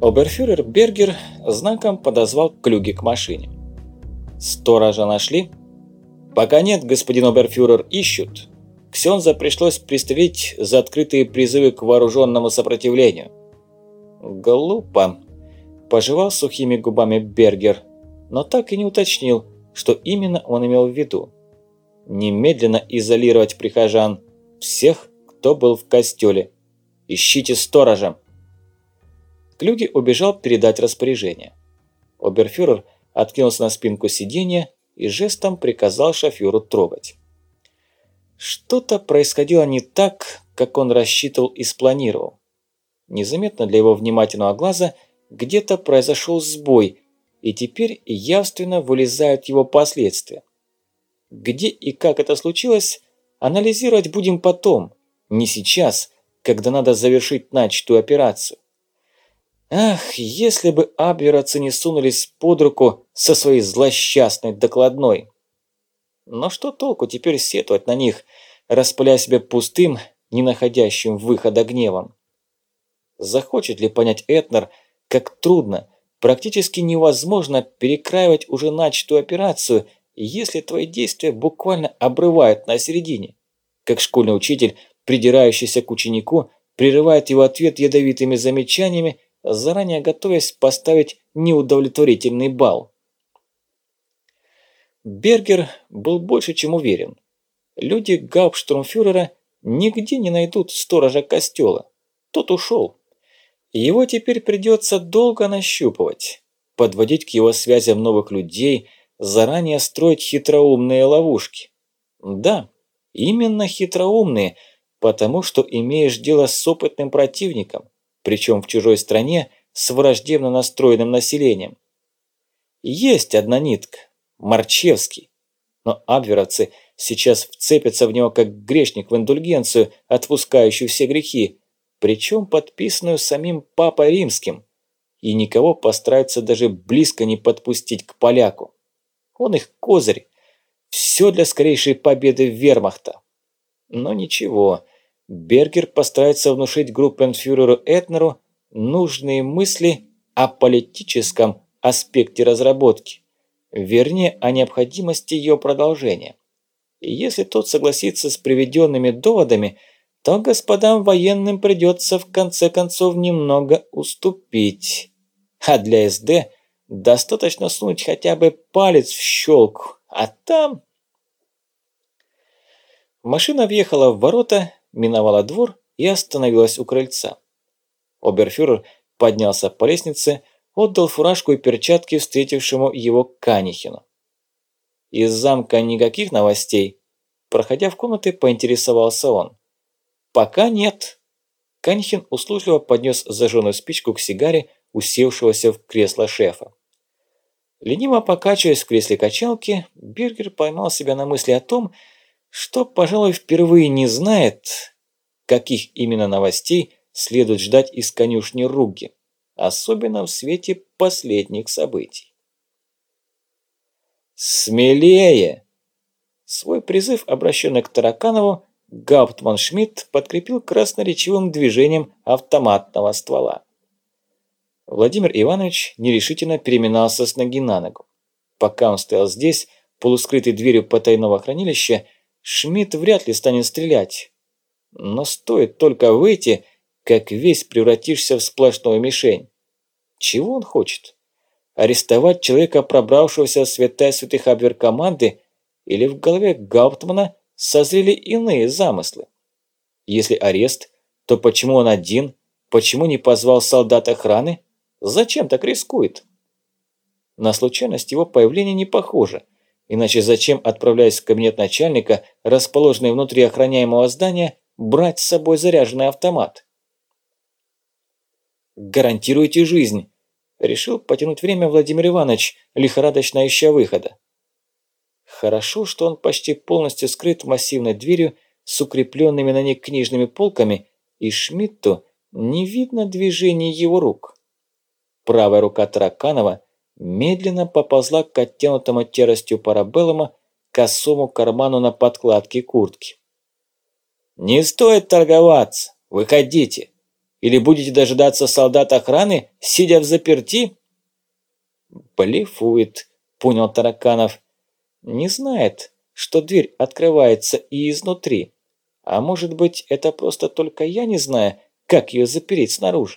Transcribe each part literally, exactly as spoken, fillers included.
Оберфюрер Бергер знаком подозвал Клюге к машине. «Сторожа нашли?» «Пока нет, господин оберфюрер, ищут. Ксенза пришлось пристрелить за открытые призывы к вооруженному сопротивлению». «Глупо», – пожевал сухими губами Бергер, но так и не уточнил, что именно он имел в виду. «Немедленно изолировать прихожан, всех, кто был в костеле. Ищите сторожа». Клюге убежал передать распоряжение. Оберфюрер откинулся на спинку сиденья и жестом приказал шофёру трогать. Что-то происходило не так, как он рассчитывал и спланировал. Незаметно для его внимательного глаза где-то произошел сбой, и теперь явственно вылезают его последствия. Где и как это случилось, анализировать будем потом, не сейчас, когда надо завершить начатую операцию. Ах, если бы абверовцы не сунулись под руку со своей злосчастной докладной. Но что толку теперь сетовать на них, распыляя себя пустым, не находящим выхода гневом? Захочет ли понять Этнер, как трудно, практически невозможно перекраивать уже начатую операцию, если твои действия буквально обрывают на середине, как школьный учитель, придирающийся к ученику, прерывает его ответ ядовитыми замечаниями, заранее готовясь поставить неудовлетворительный балл. Бергер был больше чем уверен. Люди гауптштурмфюрера нигде не найдут сторожа костела. Тот ушел. Его теперь придется долго нащупывать, подводить к его связям новых людей, заранее строить хитроумные ловушки. Да, именно хитроумные, потому что имеешь дело с опытным противником, причем в чужой стране с враждебно настроенным населением. Есть одна нитка – Марчевский, но абверовцы сейчас вцепятся в него как грешник в индульгенцию, отпускающую все грехи, причем подписанную самим Папой Римским, и никого постараются даже близко не подпустить к поляку. Он их козырь, все для скорейшей победы вермахта. Но ничего, Бергер постарается внушить группенфюреру Этнеру нужные мысли о политическом аспекте разработки, вернее, о необходимости ее продолжения. И если тот согласится с приведенными доводами, то господам военным придется в конце концов немного уступить. А для СД достаточно сунуть хотя бы палец в щелку, а там... Машина въехала в ворота, миновала двор и остановилась у крыльца. Оберфюрер поднялся по лестнице, отдал фуражку и перчатки встретившему его Канихину. Из замка никаких новостей? Проходя в комнаты, поинтересовался он. Пока нет. Канихин услужливо поднес зажженную спичку к сигаре, усевшегося в кресло шефа. Лениво покачиваясь в кресле качалки, Бергер поймал себя на мысли о том, что, пожалуй, впервые не знает, каких именно новостей следует ждать из конюшни Ругги, особенно в свете последних событий. «Смелее!» Свой призыв, обращенный к Тараканову, гауптман Шмидт подкрепил красноречивым движением автоматного ствола. Владимир Иванович нерешительно переминался с ноги на ногу. Пока он стоял здесь, полускрытой дверью потайного хранилища, Шмидт вряд ли станет стрелять. Но стоит только выйти, как весь превратишься в сплошную мишень. Чего он хочет? Арестовать человека, пробравшегося в святая святых абвер-команды, или в голове гауптмана созрели иные замыслы? Если арест, то почему он один? Почему не позвал солдат охраны? Зачем так рискует? На случайность его появления не похоже. Иначе зачем, отправляясь в кабинет начальника, расположенный внутри охраняемого здания, брать с собой заряженный автомат? «Гарантируйте жизнь!» – решил потянуть время Владимир Иванович, лихорадочно ища выхода. Хорошо, что он почти полностью скрыт массивной дверью с укрепленными на ней книжными полками, и Шмидту не видно движений его рук. Правая рука Тараканова медленно поползла к оттянутому теростью парабеллума косому карману на подкладке куртки. «Не стоит торговаться! Выходите! Или будете дожидаться солдат охраны, сидя взаперти?» «Блефует», – понял Тараканов. «Не знает, что дверь открывается и изнутри. А может быть, это просто только я не знаю, как ее запереть снаружи?»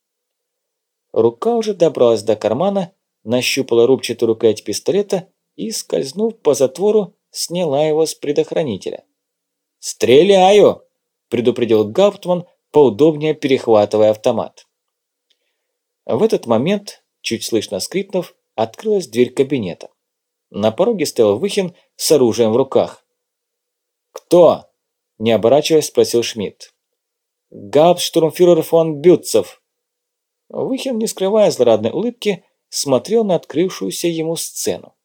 Рука уже добралась до кармана, нащупала рубчатую рукоять пистолета и, скользнув по затвору, сняла его с предохранителя. «Стреляю!» – предупредил Гауптман, поудобнее перехватывая автомат. В этот момент, чуть слышно скрипнув, открылась дверь кабинета. На пороге стоял Выхин с оружием в руках. «Кто?» – не оборачиваясь, спросил Шмидт. «Гауптштурмфюрер фон Бютцев». Выхин, не скрывая злорадной улыбки, смотрел на открывшуюся ему сцену.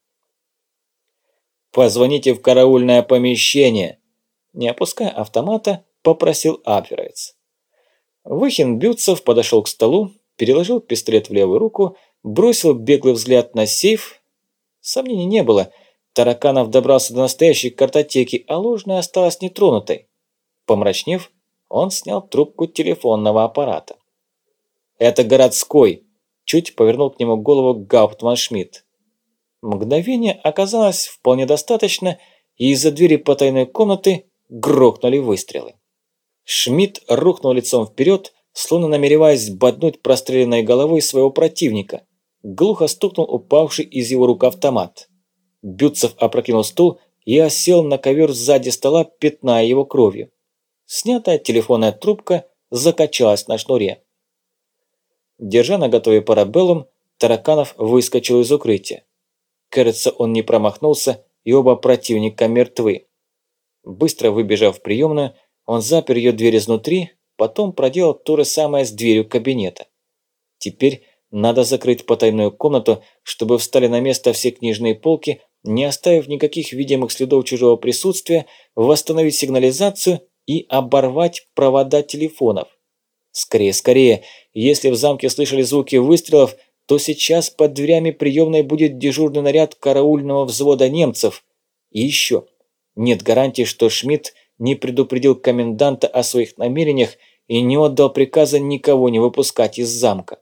«Позвоните в караульное помещение», – не опуская автомата, попросил абверовец. Выхин Бютцев подошел к столу, переложил пистолет в левую руку, бросил беглый взгляд на сейф. Сомнений не было. Тараканов добрался до настоящей картотеки, а ложная осталась нетронутой. Помрачнев, он снял трубку телефонного аппарата. «Это городской», – чуть повернул к нему голову Гауптман Шмидт. Мгновение оказалось вполне достаточно, и из-за двери потайной комнаты грохнули выстрелы. Шмидт рухнул лицом вперед, словно намереваясь боднуть простреленной головой своего противника. Глухо стукнул упавший из его рук автомат. Бютцев опрокинул стул и осел на ковер сзади стола, пятная его кровью. Снятая телефонная трубка закачалась на шнуре. Держа наготове парабеллум, Тараканов выскочил из укрытия. Кажется, он не промахнулся, и оба противника мертвы. Быстро выбежав в приемную, он запер ее дверь изнутри, потом проделал то же самое с дверью кабинета. Теперь надо закрыть потайную комнату, чтобы встали на место все книжные полки, не оставив никаких видимых следов чужого присутствия, восстановить сигнализацию и оборвать провода телефонов. Скорее, скорее, если в замке слышали звуки выстрелов, то сейчас под дверями приемной будет дежурный наряд караульного взвода немцев. И еще, нет гарантии, что Шмидт не предупредил коменданта о своих намерениях и не отдал приказа никого не выпускать из замка.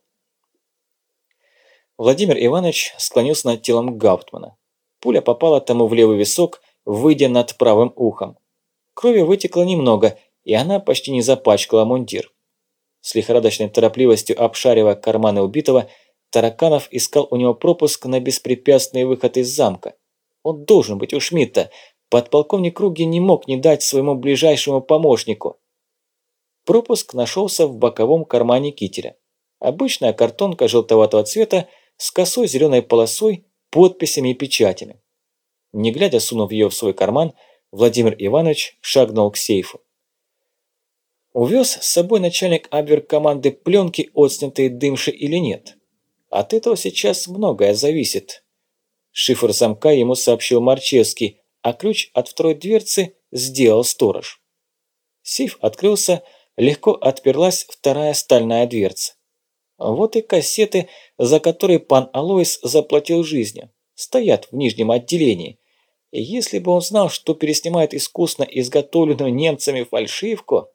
Владимир Иванович склонился над телом Гауптмана. Пуля попала тому в левый висок, выйдя над правым ухом. Крови вытекло немного, и она почти не запачкала мундир. С лихорадочной торопливостью обшаривая карманы убитого, Тараканов искал у него пропуск на беспрепятственный выход из замка. Он должен быть у Шмидта. Подполковник Руги не мог не дать своему ближайшему помощнику. Пропуск нашелся в боковом кармане кителя. Обычная картонка желтоватого цвета с косой зеленой полосой, подписями и печатями. Не глядя, сунув ее в свой карман, Владимир Иванович шагнул к сейфу. Увез с собой начальник абвер-команды пленки, отснятые дымши или нет? От этого сейчас многое зависит. Шифр замка ему сообщил Марчевский, а ключ от второй дверцы сделал сторож. Сейф открылся, легко отперлась вторая стальная дверца. Вот и кассеты, за которые пан Алоис заплатил жизнью, стоят в нижнем отделении. И если бы он знал, что переснимает искусно изготовленную немцами фальшивку...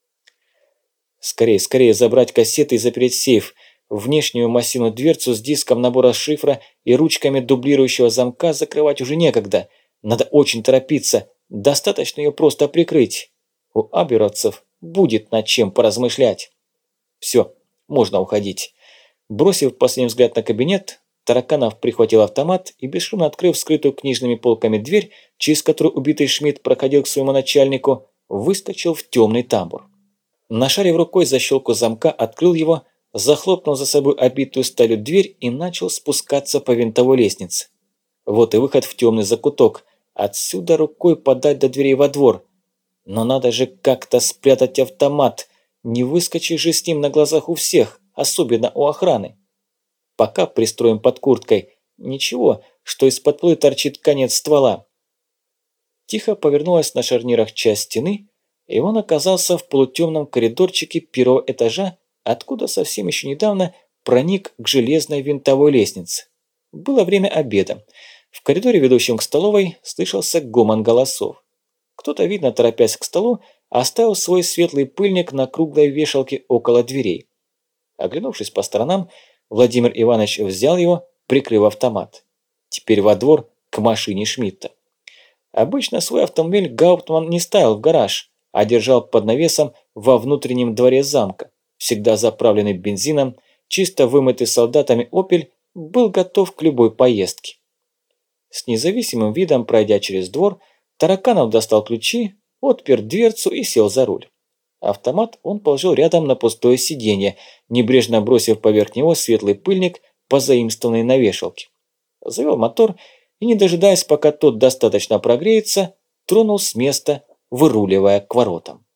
Скорее, скорее забрать кассеты и запереть сейф. Внешнюю массивную дверцу с диском набора шифра и ручками дублирующего замка закрывать уже некогда. Надо очень торопиться, достаточно ее просто прикрыть. У аберовцев будет над чем поразмышлять. Все, можно уходить. Бросив последний взгляд на кабинет, Тараканов прихватил автомат и, бесшумно открыв скрытую книжными полками дверь, через которую убитый Шмидт проходил к своему начальнику, выскочил в темный тамбур. Нашарив рукой защелку замка, открыл его, захлопнул за собой обитую сталью дверь и начал спускаться по винтовой лестнице. Вот и выход в темный закуток. Отсюда рукой подать до дверей во двор. Но надо же как-то спрятать автомат. Не выскочишь же с ним на глазах у всех, особенно у охраны. Пока пристроим под курткой. Ничего, что из-под полы торчит конец ствола. Тихо повернулась на шарнирах часть стены, и он оказался в полутемном коридорчике первого этажа, откуда совсем еще недавно проник к железной винтовой лестнице. Было время обеда. В коридоре, ведущем к столовой, слышался гомон голосов. Кто-то, видно, торопясь к столу, оставил свой светлый пыльник на круглой вешалке около дверей. Оглянувшись по сторонам, Владимир Иванович взял его, прикрыв автомат. Теперь во двор к машине Шмидта. Обычно свой автомобиль Гауптман не ставил в гараж, а держал под навесом во внутреннем дворе замка. Всегда заправленный бензином, чисто вымытый солдатами «Опель» был готов к любой поездке. С независимым видом, пройдя через двор, Тараканов достал ключи, отпер дверцу и сел за руль. Автомат он положил рядом на пустое сиденье, небрежно бросив поверх него светлый пыльник, позаимствованный на вешалке. Завел мотор и, не дожидаясь, пока тот достаточно прогреется, тронул с места, выруливая к воротам.